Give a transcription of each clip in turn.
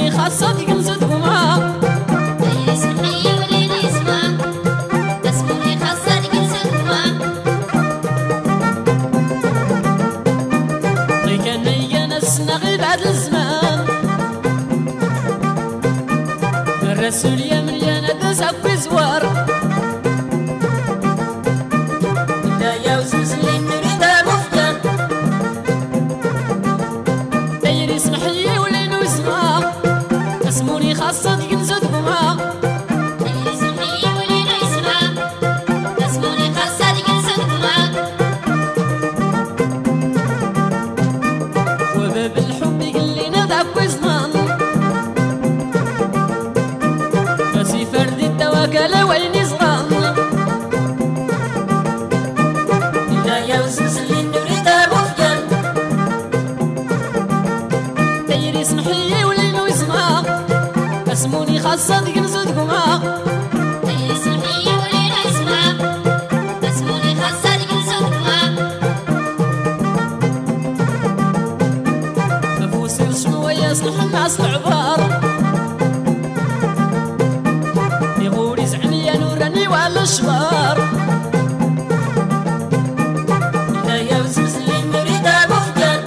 اسموني خاصة تقنزد قما يسمحي ولي نسمع اسموني خاصة تقنزد قما كان يجنس نغي بعد الزمان الرسول يمليانا دزع في زوار لا يا وزوزلي نريدها مفكان داير يسمحي ولي نسمع اسموني خاصة تقنزد قما يسمحي ولي نسمع اسموني خاصة تقنزد قما وباب الحب يقلينا ذاك وزمان فسي فرد التواكل وين زغان لا يا وزوزلي نريدها مفكان داير يسمحي ولي نسمع اسموني خاصة تقنزد قما يسمحي ولي نسمع اسموني خاصة تقنزد قما مفوسي شنو يصلح مع العبار يغور يزعني يا نوراني وعلى الشبار لا يا وزوزلي نريدها مفكان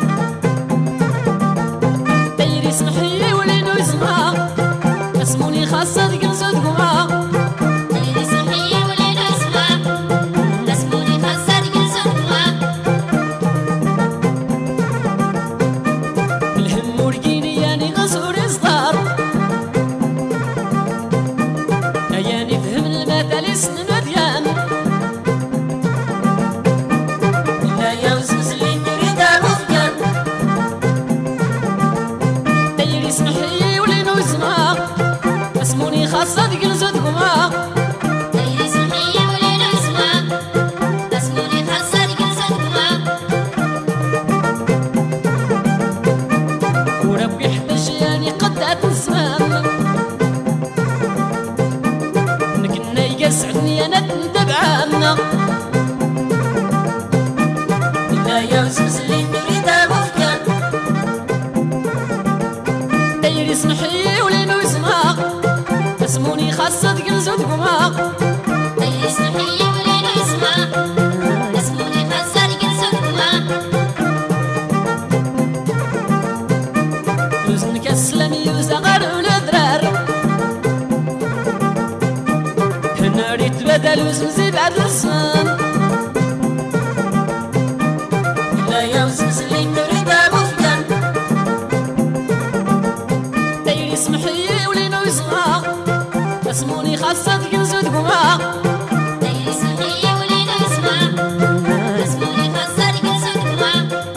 داير يسمحي ولي نسمع اسموني خاصة تقنزد قما يسمحي ولي نسمع اسموني خاصة تقنزد قما الهم ورقيني ياني غزور صغار اياني فهم المثل سنن وديان لا يا وزوزلي نريدها مفكان داير يسمحي ولي نسمع اسموني خاصة تقنزد قما يسمحي ولي نسمع اسموني خاصة تقنزد قما وربي حداش ياني قدات الزمان نكنا يقسعني انا تندبعنا لا يا وزوزلي نريدها مفكان داير يسمحي ولي نسمع اسموني خاصة تقنزد قما يسمحي ولي نسمع اسموني خاصة تقنزد قما يوزنك السلام يوزا غير الدرار هنا ريت بدل وزمزي بعد الزمان لا يا وزوزلي نريدها مفكان داير يسمحي ولي نسمع اسموني خاصة تقنزد قما يسمحي ولي نسمع اسموني خاصة تقنزد قما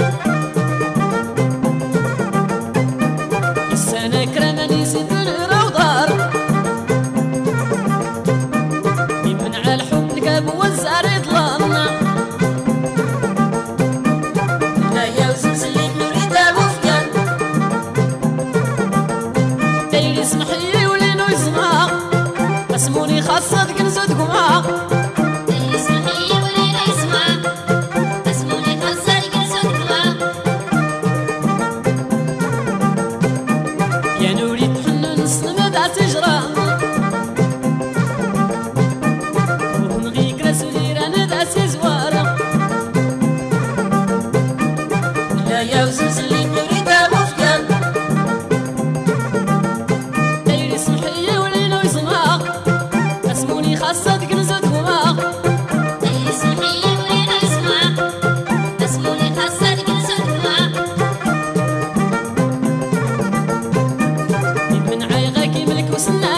السنة كرماني زيد الروضار يمنع الحب الكاب والزهر يطلان لا يا وزوزلي نريدها مفكان داير يسمحي ولي نسمع اسموني خاصة تقنزد قما يسمحي ولي نسمع اسموني خاصة تقنزد قما يا نوري تحنن سنة ذا تجران ونغيك رسولي رانا ذا سيزوار لا يا وزوزلي نريدها مفكان داير يسمحي ولي نسمع اسموني خاصة تقنزد قما يسمحي ولي نسمع اسموني خاصة تقنزد قما من عيغاك ملك وسنة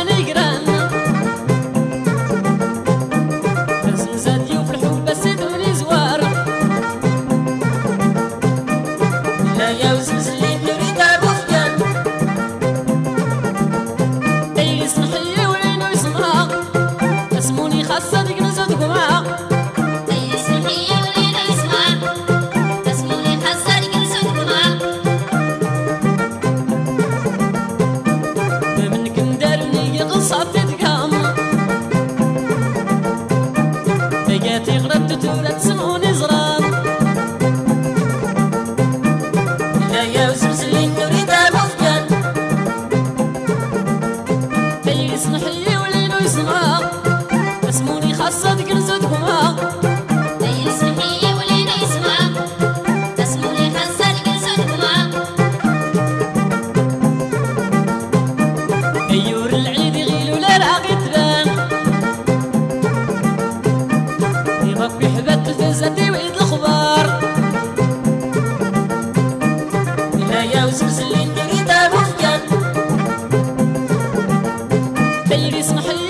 حيلي اسمح لي